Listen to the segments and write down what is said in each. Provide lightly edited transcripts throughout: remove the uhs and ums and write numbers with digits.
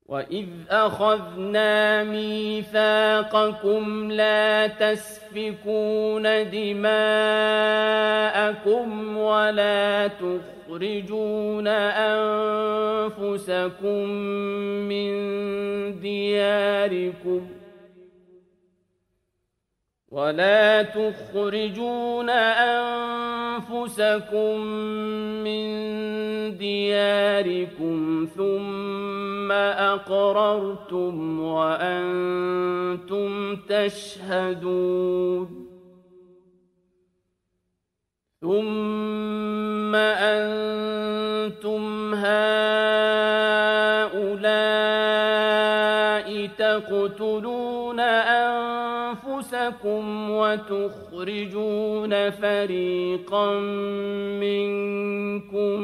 وَإِذْ أَخَذْنَا مِيثَاقَكُمْ لَا تَسْفِكُونَ دِمَاءَكُمْ وَلَا تُخْرِجُونَ أَنفُسَكُم مِّن دِيَارِكُمْ ثُمَّ أَقْرَرْتُمْ وَأَنتُمْ تَشْهَدُونَ ثُمَّ أَنتُمْ هَٰؤُلَاءِ تَقْتُلُونَ أَنفُسَكُمْ وَتُخْرِجُونَ فَرِيقًا مِّنكُم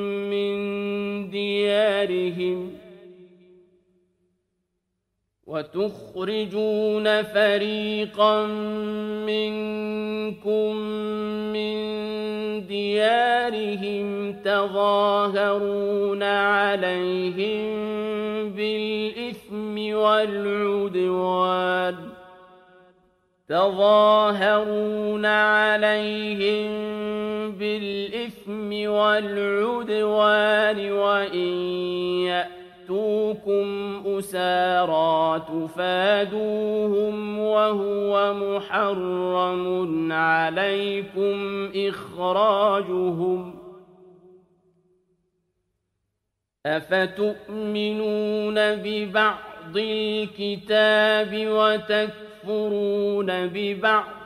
مِّن دِيَارِهِمْ تَظَاهَرُونَ عَلَيْهِم بِالْإِثْمِ وَالْعُدْوَانِ وَإِن يَأْتُوكُمْ أُسَارَىٰ تُفَادُوهُمْ وَهُوَ مُحَرَّمٌ عَلَيْكُمْ إِخْرَاجُهُمْ ۚ أَفَتُؤْمِنُونَ بِبَعْضِ الْكِتَابِ وَتَكْفُرُونَ بِبَعْضٍ ۚ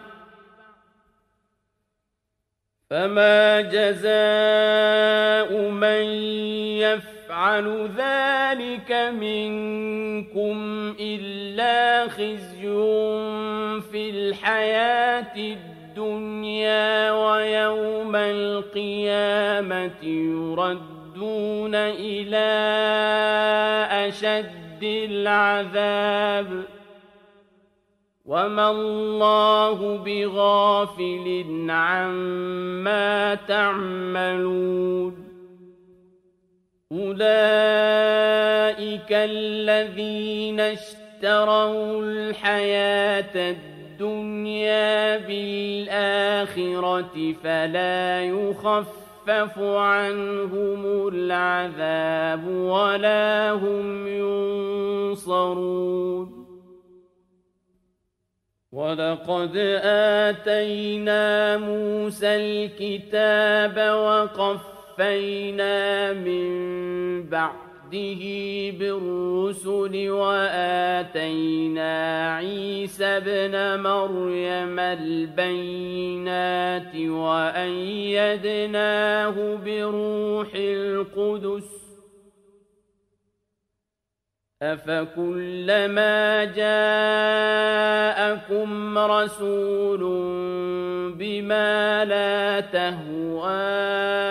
فَمَا جَزَاءُ مَن يَفْعَلُ ذَٰلِكَ مِنكُمْ إِلَّا خِزْيٌ فِي الْحَيَاةِ الدُّنْيَا ۖ وَيَوْمَ الْقِيَامَةِ يُرَدُّونَ إِلَىٰ أَشَدِّ الْعَذَابِ ۗ وَمَا اللَّهُ بِغَافِلٍ عَمَّا تَعْمَلُونَ أُولَٰئِكَ الَّذِينَ اشْتَرَوُا الْحَيَاةَ الدُّنْيَا بِالْآخِرَةِ فَلَا يُخَفَّفُ عَنْهُمُ الْعَذَابُ وَلَا هُمْ يُنصَرُونَ وَلَقَدْ آتَيْنَا مُوسَى الْكِتَابَ وَقَفَّيْنَا مِن بَعْدِهِ بِالرُّسُلِ وَآتَيْنَا عِيسَى ابْنَ مَرْيَمَ الْبَيِّنَاتِ وَأَيَّدْنَاهُ بِرُوحِ الْقُدُسِ ۗ أَفَكُلَّمَا جَاءَكُمْ رَسُولٌ بِمَا لَا تَهْوَىٰ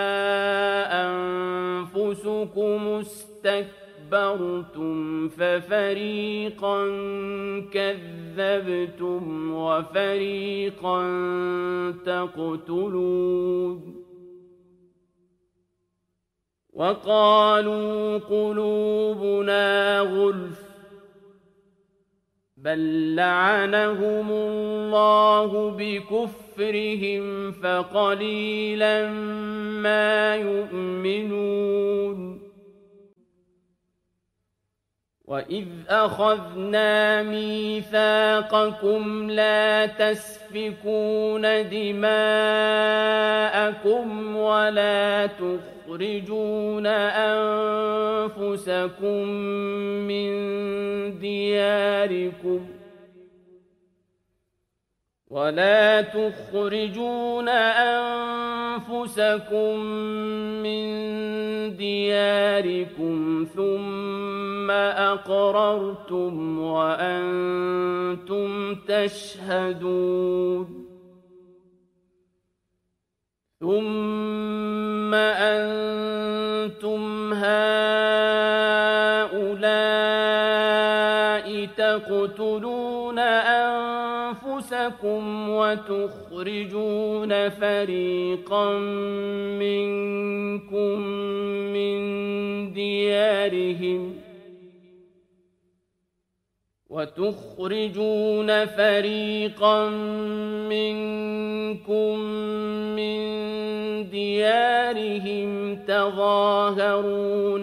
أَنفُسُكُمُ اسْتَكْبَرْتُمْ فَفَرِيقًا كَذَّبْتُمْ وَفَرِيقًا تَقْتُلُونَ وَقَالُوا قُلُوبُنَا غُلْفٌ ۚ بَل لَّعَنَهُمُ اللَّهُ بِكُفْرِهِمْ فَقَلِيلًا مَّا يُؤْمِنُونَ وَإِذْ أَخَذْنَا مِيثَاقَكُمْ لَا تَسْفِكُونَ دِمَاءَكُمْ وَلَا تُخْرِجُونَ أَنفُسَكُم مِّن دِيَارِكُمْ ثُمَّ أَقْرَرْتُمْ وَأَنتُمْ تَشْهَدُونَ ثُمَّ أَنتُمْ هَٰؤُلَاءِ تَقْتُلُونَ أَنفُسَكُمْ وَتُخْرِجُونَ فَرِيقًا مِّنكُم مِّن دِيَارِهِمْ وتخرجون فريقا منكم من ديارهم تظاهرون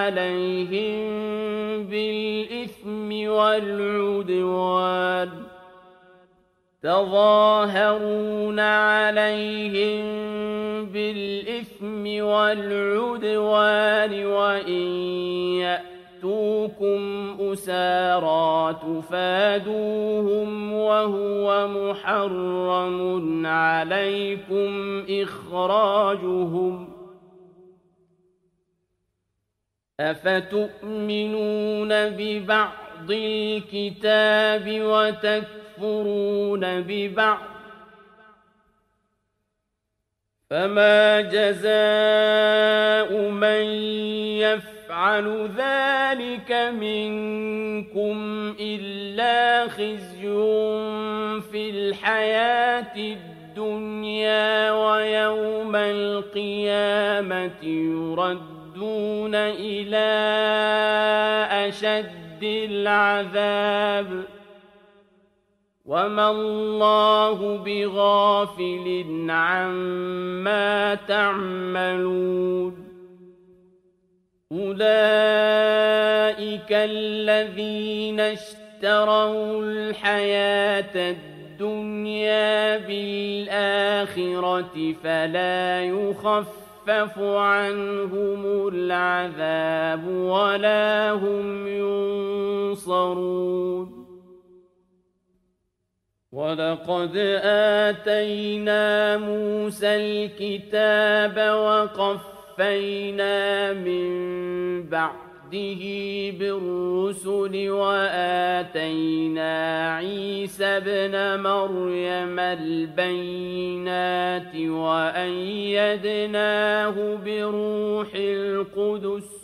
عليهم بالإثم والعدوان وإن يأتوكم أسارى تفادوهم وهو محرم عليكم إخراجهم أفتؤمنون ببعض الكتاب وتكفرون ببعض فما جزاء من يفعل ذلك منكم إلا خزي في الحياة الدنيا ويوم القيامة يردون إلى أشد العذاب وما الله بغافل عما تعملون أولئك الذين اشتروا الحياة الدنيا بالآخرة فلا يخفف عنهم العذاب ولا هم ينصرون ولقد آتينا موسى الكتاب وقفينا من بعده بالرسل وآتينا عيسى ابن مريم البينات وأيدناه بروح القدس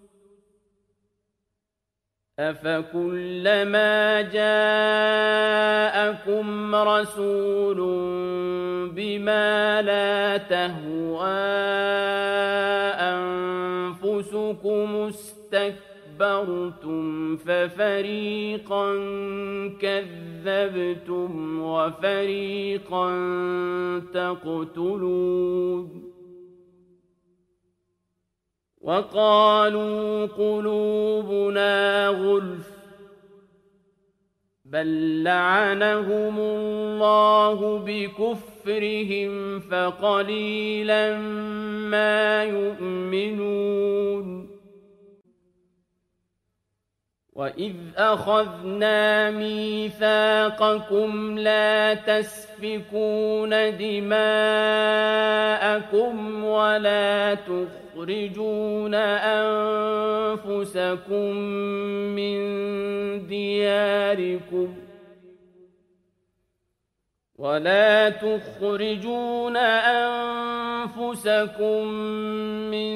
أفكلما جاءكم رسول بما لا تهوى أنفسكم استكبرتم ففريقا كذبتم وفريقا تقتلون وقالوا قلوبنا غلف بل لعنهم الله بكفرهم فقليلا ما يؤمنون وإذ أخذنا ميثاقكم لا تسفكون دماءكم ولا تخرجون أنفسكم من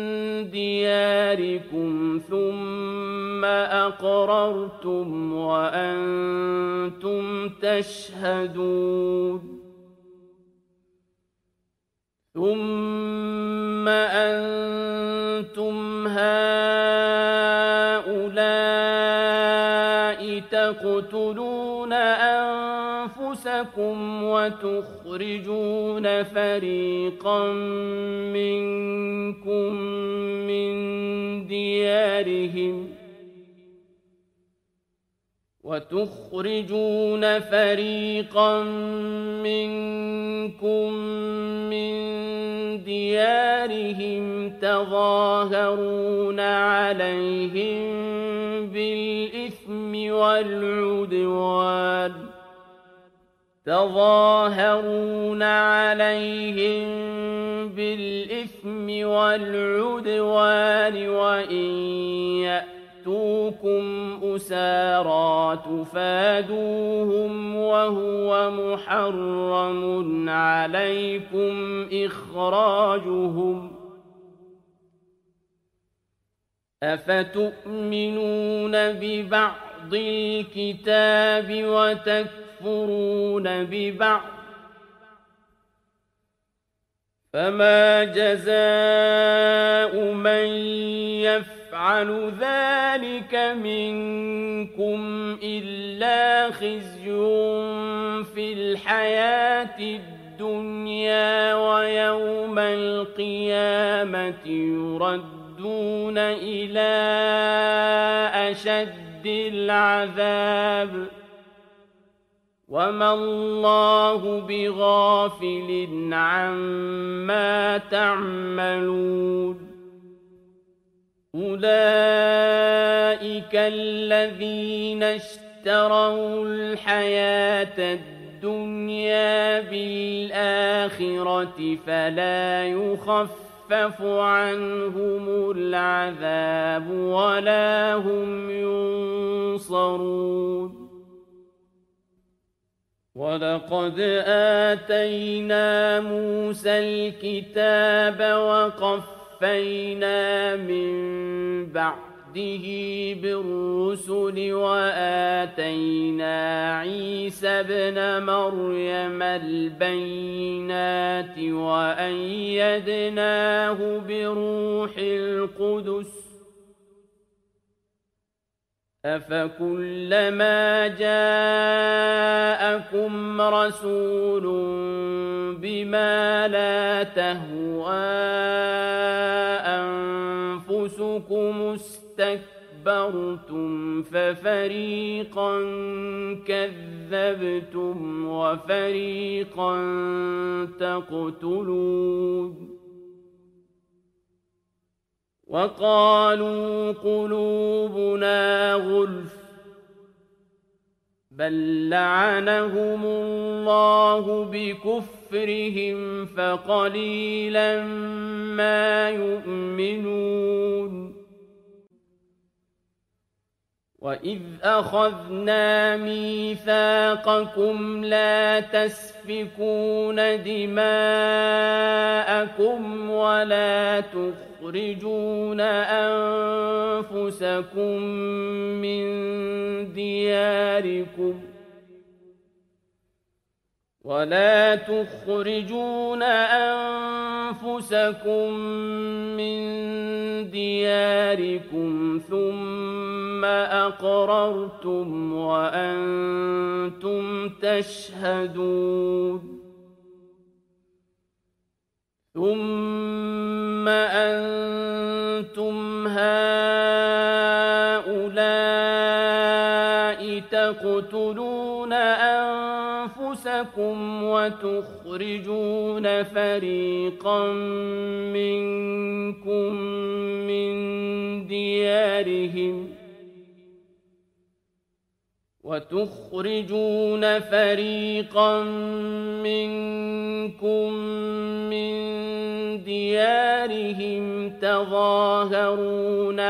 دياركم ثم أقررتم وأنتم تشهدون ثم أنتم هؤلاء تقتلون أنفسكم وتخرجون فريقا منكم من ديارهم تظاهرون عليهم بالإثم والعدوان وإن يأتوكم أسارى تفادوهم وهو محرم عليكم إخراجهم أفتؤمنون ببعض الكتاب وتكفرون ببعض فما جزاء من يفعل يفعل ذلك منكم إلا خزي في الحياة الدنيا ويوم القيامة يردون إلى أشد العذاب وما الله بغافل عما تعملون أولئك الذين اشتروا الحياة الدنيا بالآخرة فلا يخفف عنهم العذاب ولا هم ينصرون ولقد آتينا موسى الكتاب وقفينا من بعده بالرسل وآتينا عيسى ابن مريم البينات وأيدناه بروح القدس أفكلما جاءكم رسول بما لا تهوى أنفسكم استكبرتم ففريقا كذبتم وفريقا تقتلون وقالوا قلوبنا غلف بل لعنهم الله بكفرهم فقليلا ما يؤمنون وإذ أخذنا ميثاقكم لا تسفكون دماءكم ولا تخرجون أنفسكم من دياركم ثم أقررتم وأنتم تشهدون ثم أنتم هؤلاء تقتلون أنفسكم وتخرجون فريقا منكم من ديارهم تظاهرون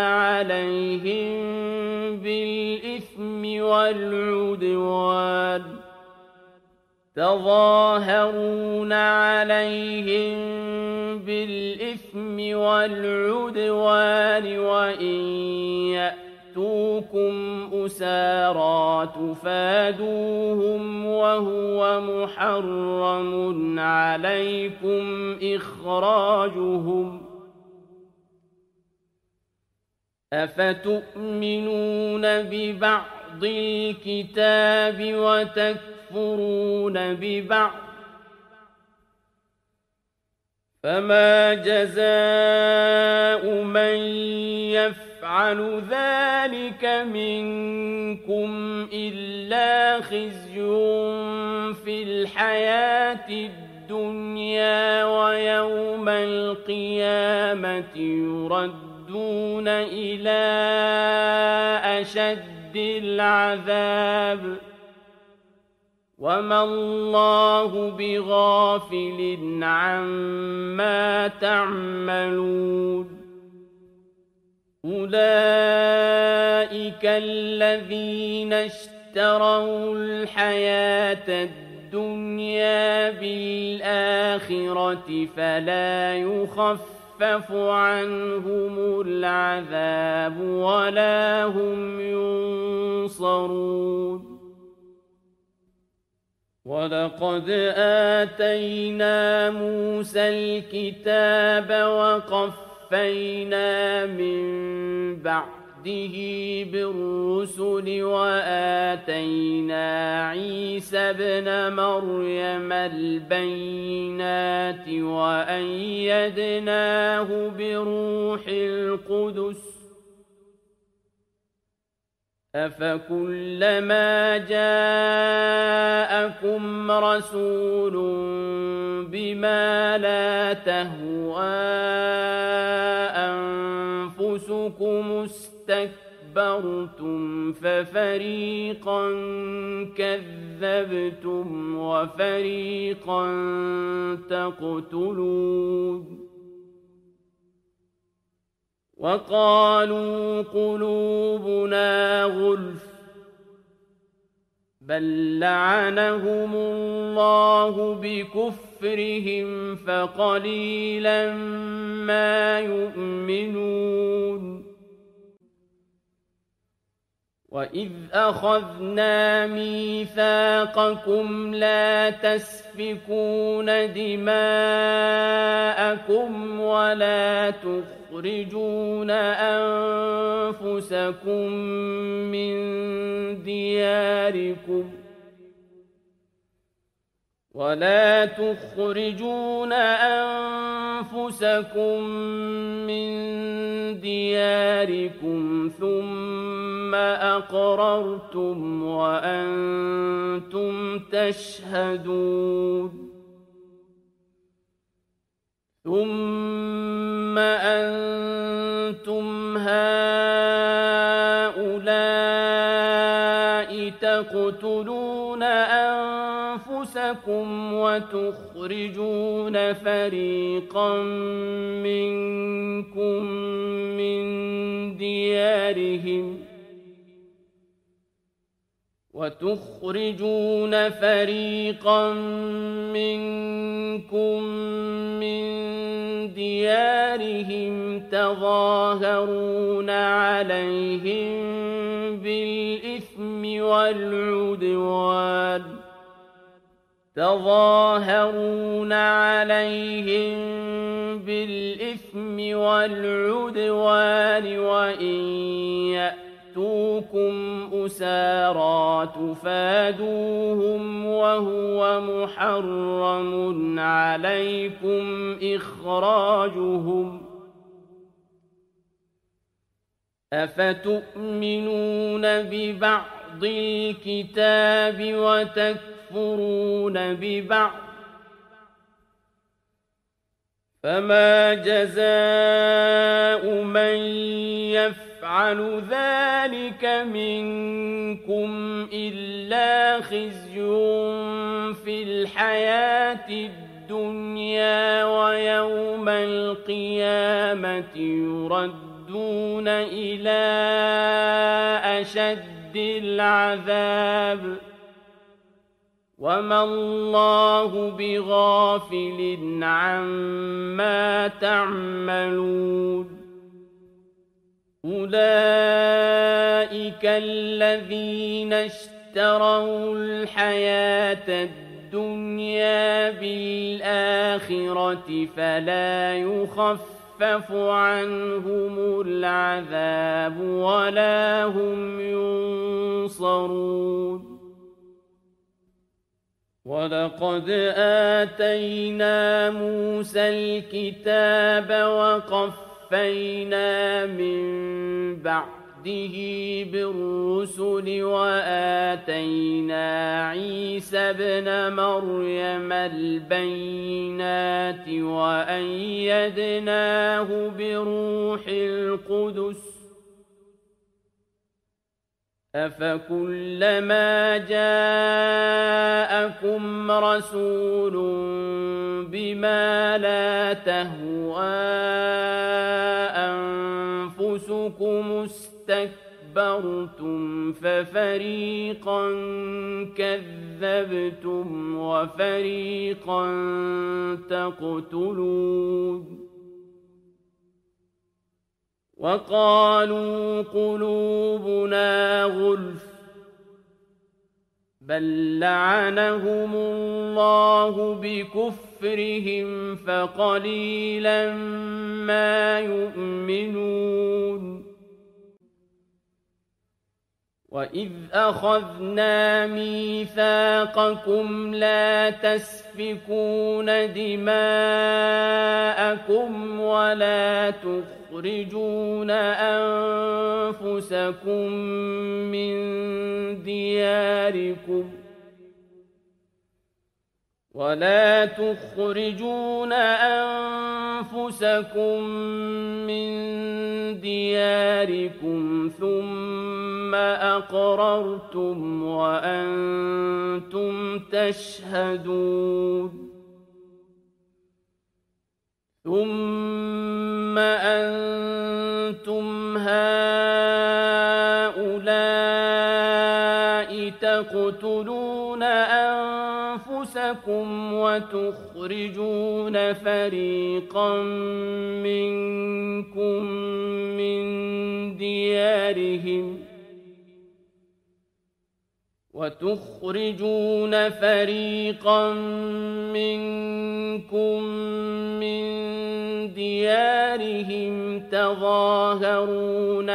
عليهم بالإثم والعدوان وإن يأتوكم أسارى تفادوهم وهو محرم عليكم إخراجهم أفتؤمنون ببعض الكتاب وتكفرون ببعض فما جزاء من يفعل ذلك منكم إلا خزي في الحياة الدنيا ويوم القيامة يردون إلى أشد العذاب وما الله بغافل عما تعملون أولئك الذين اشتروا الحياة الدنيا بالآخرة فلا يخفف عنهم العذاب ولا هم ينصرون ولقد آتينا موسى الكتاب وقفينا من بعده بالرسل وآتينا عيسى ابن مريم البينات وأيدناه بروح القدس أفكلما جاءكم رسول بما لا تهوى أنفسكم استكبرتم ففريقا كذبتم وفريقا تقتلون وقالوا قلوبنا غلف بل لعنهم الله بكفرهم فقليلا ما يؤمنون وإذ أخذنا ميثاقكم لا تسفكون دماءكم ولا تخرجون أنفسكم من دياركم ثم أقررتم وأنتم تشهدون ثم أنتم هؤلاء تقتلون أنفسكم وتخرجون فريقا منكم من ديارهم تظاهرون عليهم بالإثم والعدوان وإن يأتوكم أسارى تفادوهم وهو محرم عليكم إخراجهم أفتؤمنون ببعض الكتاب وتكفرون ببعض فما جزاء من يفعل ذلك منكم إلا خزي في الحياة الدنيا ويوم القيامة يردون إلى أشد العذاب وما الله بغافل عما تعملون أولئك الذين اشتروا الحياة الدنيا بالآخرة فلا يخفف عنهم العذاب ولا هم ينصرون ولقد آتينا موسى الكتاب وقفينا من بعده بالرسل وآتينا عيسى ابن مريم البينات وأيدناه بروح القدس أفكلما جاءكم رسول بما لا تهوى أنفسكم استكبرتم ففريقا كذبتم وفريقا تقتلون وقالوا قلوبنا غلف بل لعنهم الله بكفرهم فقليلا ما يؤمنون وإذ أخذنا ميثاقكم لا تسفكون دماءكم ولا تخرجون أنفسكم من دياركم ثم أقررتم وأنتم تشهدون ثم أنتم هؤلاء تقتلون أنفسكم وتخرجون فريقا منكم من ديارهم تظاهرون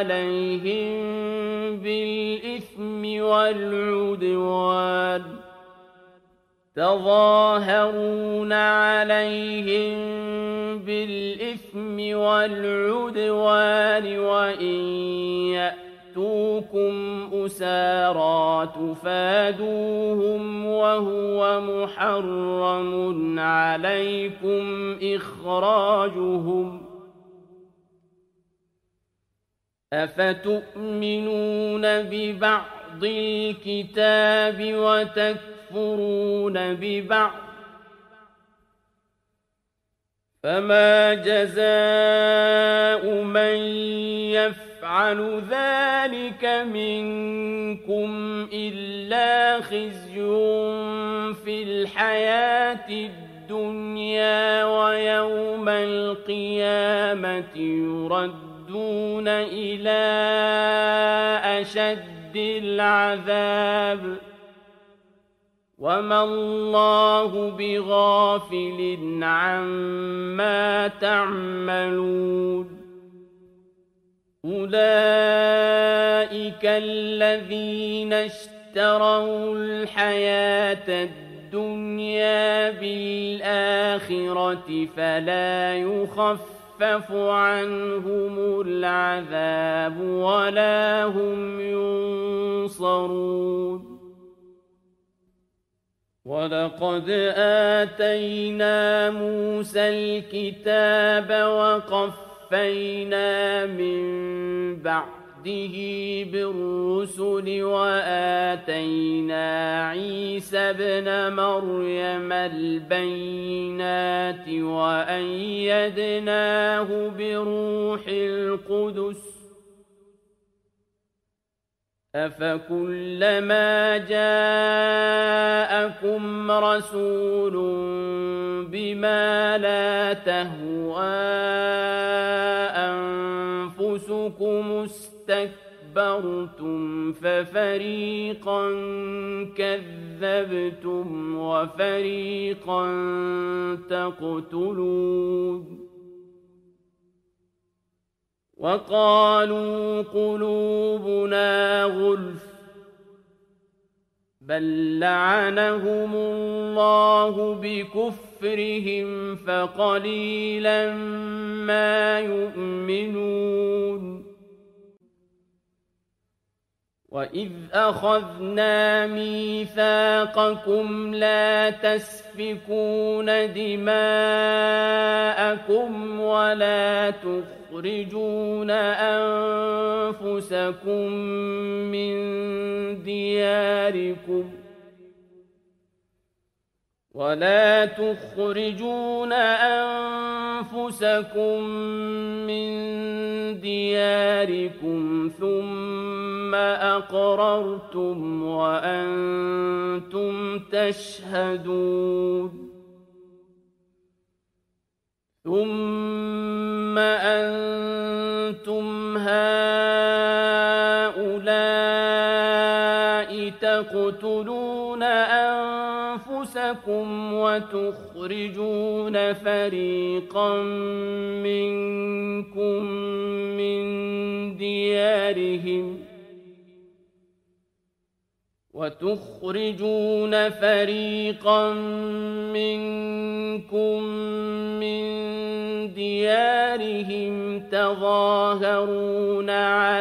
عليهم بالإثم والعدوان وإن يأتوكم أسارى تفادوهم وهو محرم عليكم إخراجهم أفتؤمنون ببعض الكتاب وتكفرون ببعض فما جزاء من يفعل ذلك منكم إلا خزي في الحياة الدنيا ويوم القيامة يردون إلى أشد العذاب وما الله بغافل عما تعملون أولئك الذين اشتروا الحياة الدنيا بالآخرة فلا يخفف عنهم العذاب ولا هم ينصرون ولقد آتينا موسى الكتاب وقفينا من بعده بالرسل وآتينا عيسى ابن مريم البينات وأيدناه بروح القدس أفكلما جاءكم رسول بما لا تهوى أنفسكم استكبرتم ففريقا كذبتم وفريقا تقتلون وقالوا قلوبنا غلف بل لعنهم الله بكفرهم فقليلا ما يؤمنون وإذ أخذنا ميثاقكم لا تسفكون دماءكم ولا تخرجون أنفسكم من دياركم ثم أقررتم وأنتم تشهدون ثم أنتم هؤلاء تقتلون أنفسكم وتخرجون فريقا منكم من ديارهم تظاهرون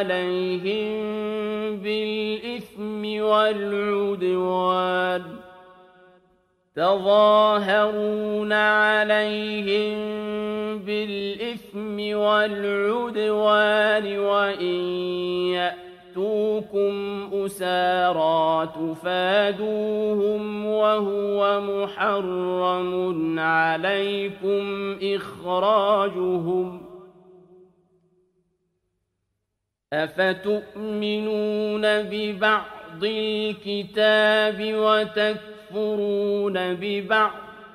عليهم بالإثم والعدوان وإن يأتوكم أسارى تفادوهم وهو محرم عليكم إخراجهم أفتؤمنون ببعض الكتاب وتكفرون ببعض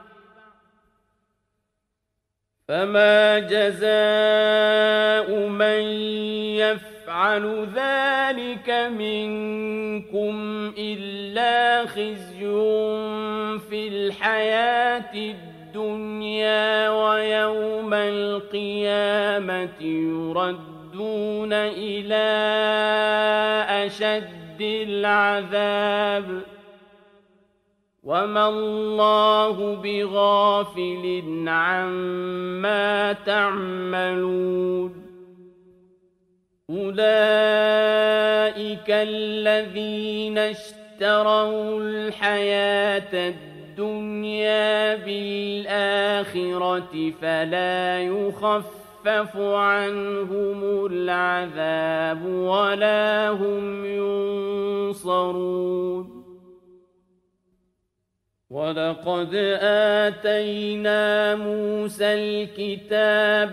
فما جزاء من يفعل ذلك منكم إلا خزي في الحياة الدنيا ويوم القيامة يردون إلى أشد العذاب وما الله بغافل عما تعملون أولئك الذين اشتروا الحياة الدنيا بالآخرة فلا يخفف عنهم العذاب ولا هم ينصرون ولقد آتينا موسى الكتاب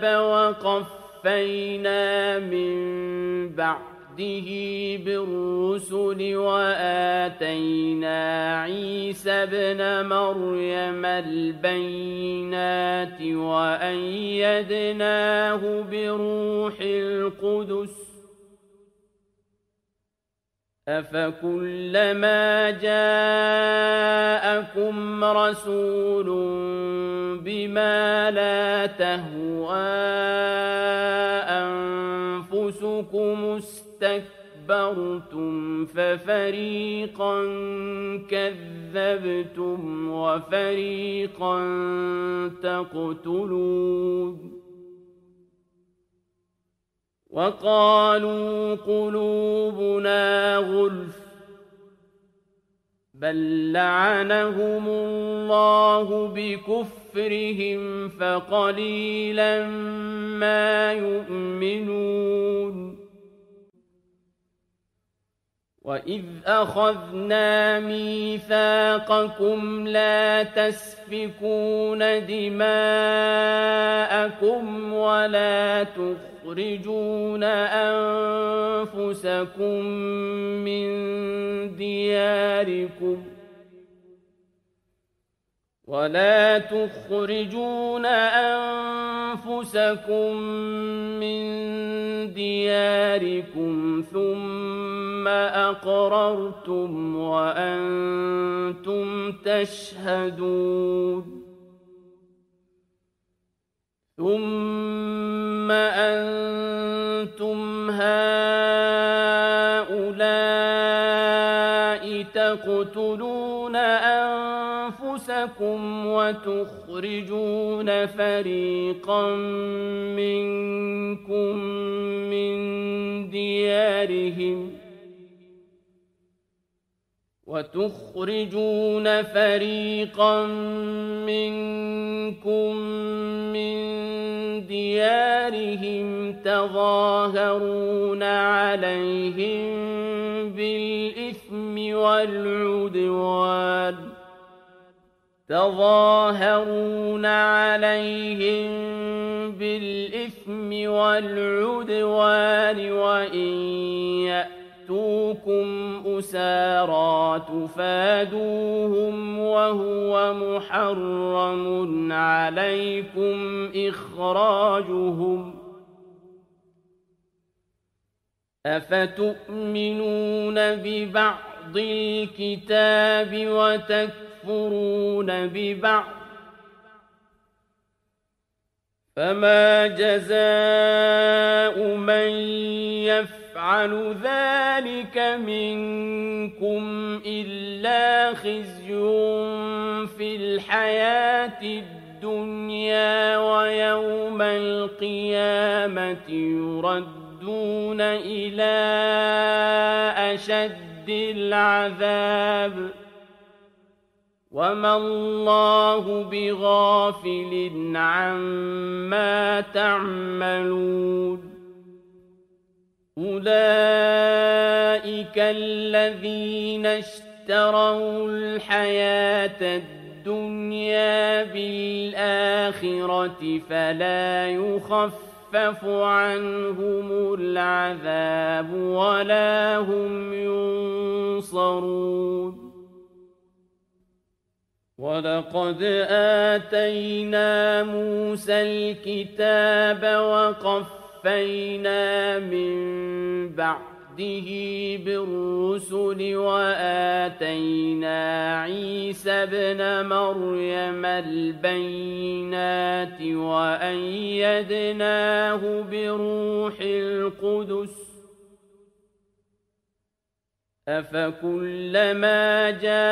وقفينا من بعده بالرسل وآتينا عيسى ابن مريم البينات وأيدناه بروح القدس أفكلما جاءكم رسول بما لا تهوى أنفسكم استكبرتم ففريقا كذبتم وفريقا تقتلون وقالوا قلوبنا غلف بل لعنهم الله بكفرهم فقليلا ما يؤمنون وإذ أخذنا ميثاقكم لا تسفكون دماءكم ولا تخرجون أنفسكم من دياركم ثم أقررتم وأنتم تشهدون ثم أنتم هؤلاء تقتلون أنفسكم وتخرجون فريقا منكم من ديارهم تظاهرون عليهم بالإثم والعدوان وإن يأتوكم أسارى تفادوهم وهو محرم عليكم إخراجهم أفتؤمنون ببعض الكتاب وتكفرون وتكفرون ببعض فما جزاء من يفعل ذلك منكم إلا خزي في الحياة الدنيا ويوم القيامة يردون إلى أشد العذاب وما الله بغافل عما تعملون أولئك الذين اشتروا الحياة الدنيا بالآخرة فلا يخفف عنهم العذاب ولا هم ينصرون ولقد آتينا موسى الكتاب وقفينا من بعده بالرسل وآتينا عيسى ابن مريم البينات وأيدناه بروح القدس أفكلما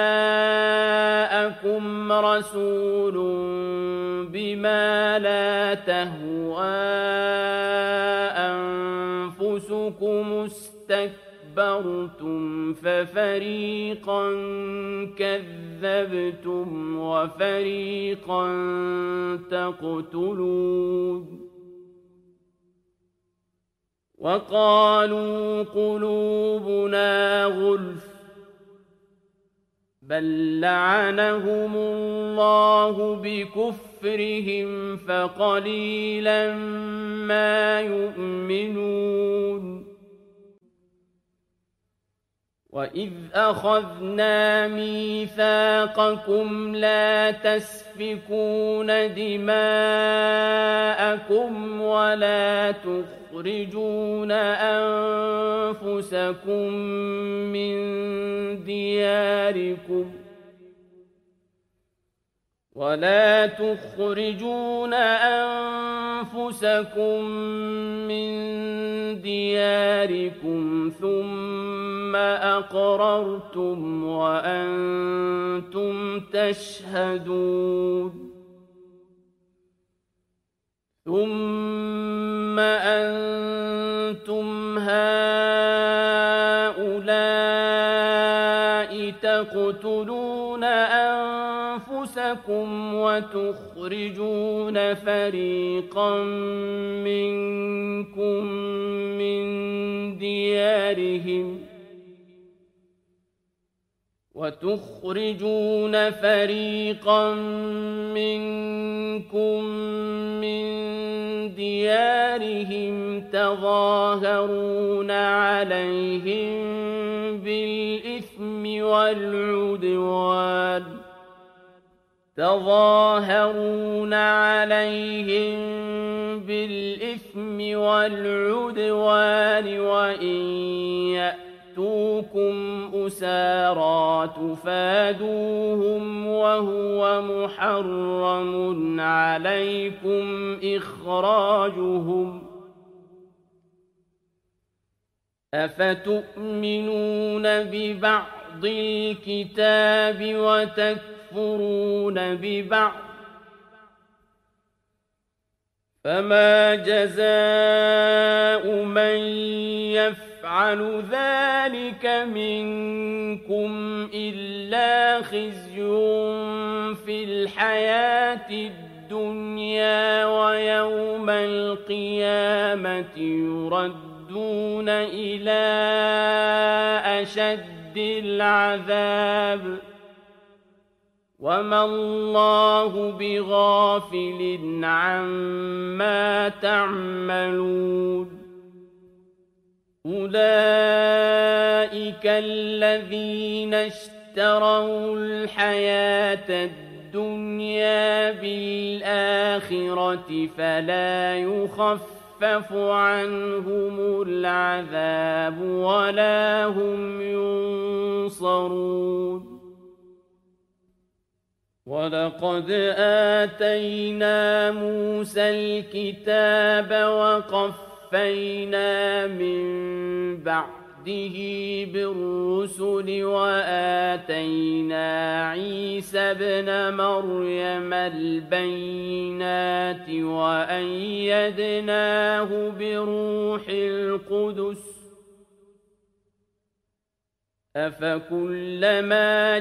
جاءكم رسول بما لا تهوى أنفسكم استكبرتم ففريقا كذبتم وفريقا تقتلون وقالوا قلوبنا غلف بل لعنهم الله بكفرهم فقليلا ما يؤمنون وإذ أخذنا ميثاقكم لا تسفكون دماءكم ولا تخرجون أنفسكم من دياركم ثم أقررتم وأنتم تشهدون ثم أنتم هؤلاء تقتلون أنفسكم وتخرجون فريقا منكم من ديارهم تظاهرون عليهم بالإثم والعدوان وإن يأتوكم أسارى تفادوهم وهو محرم عليكم إخراجهم أفتؤمنون ببعض الكتاب وتكفرون ببعض فما جزاء من يفعل ذلك منكم إلا خزي في الحياة الدنيا ويوم القيامة يردون إلى أشد العذاب وما الله بغافل عما تعملون أولئك الذين اشتروا الحياة الدنيا بالآخرة فلا يخفف عنهم العذاب ولا هم ينصرون ولقد آتينا موسى الكتاب وقفينا من بعده بالرسل وآتينا عيسى ابن مريم البينات وأيدناه بروح القدس أفكلما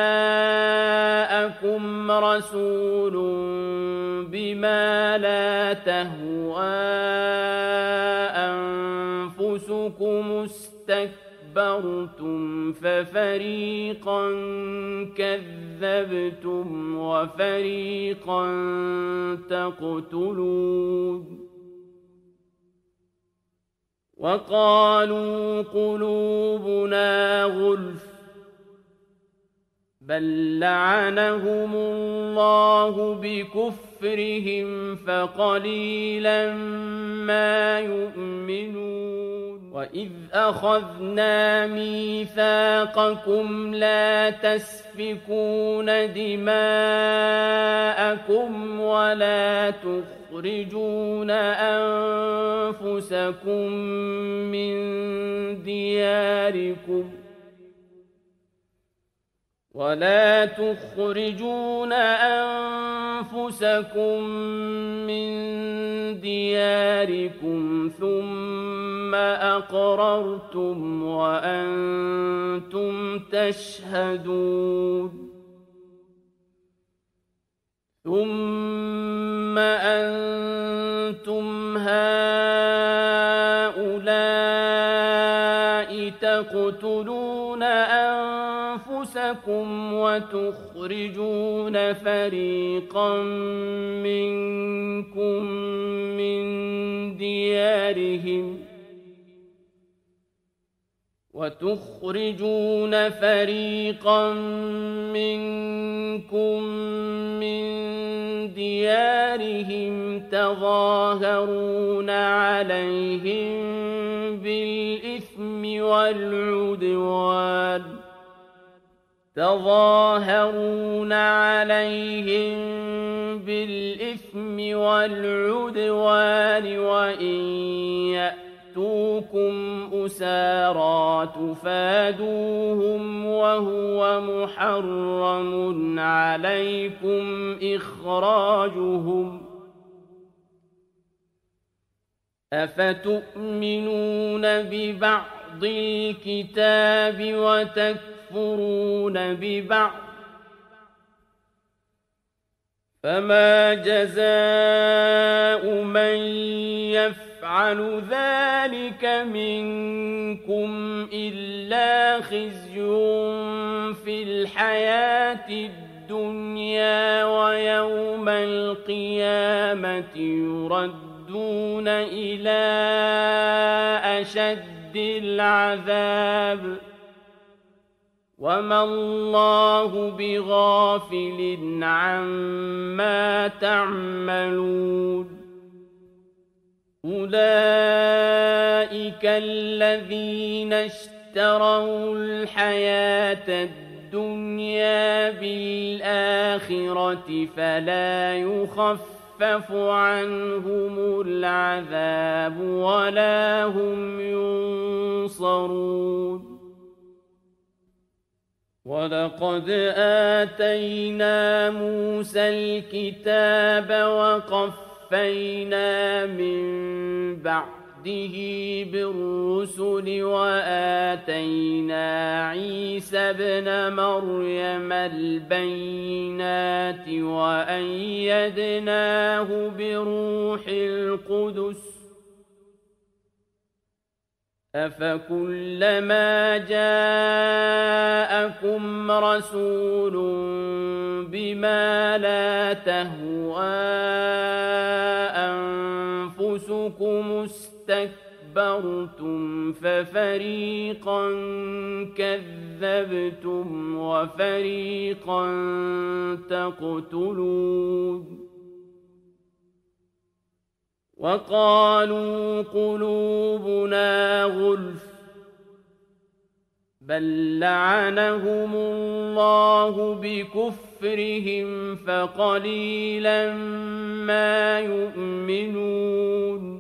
جاءكم رسول بما لا تهوى أنفسكم استكبرتم ففريقا كذبتم وفريقا تقتلون وقالوا قلوبنا غلف بل لعنهم الله بكفرهم فقليلا ما يؤمنون وإذ أخذنا ميثاقكم لا تسفكون دماءكم ولا تخرجون أنفسكم من دياركم ثم أقررتم وأنتم تشهدون ثم أنتم هؤلاء تقتلون أنفسكم وتخرجون فريقا منكم من ديارهم تظاهرون عليهم بالإثم والعدوان وإن يأتوكم أسارى تفادوهم وهو محرم عليكم إخراجهم أفتؤمنون ببعض الكتاب وتكفرون ببعض فما جزاء من يفعل ذلك منكم إلا خزي في الحياة الدنيا ويوم القيامة يردون إلى أشد العذاب وما الله بغافل عما تعملون أولئك الذين اشتروا الحياة الدنيا بالآخرة فلا يخفف عنهم العذاب ولا هم ينصرون ولقد آتينا موسى الكتاب وقفينا من بعده بالرسل وآتينا عيسى ابن مريم البينات وأيدناه بروح القدس أفكلما جاءكم رسول بما لا تهوى أنفسكم استكبرتم ففريقا كذبتم وفريقا تقتلون وقالوا قلوبنا غلف بل لعنهم الله بكفرهم فقليلا ما يؤمنون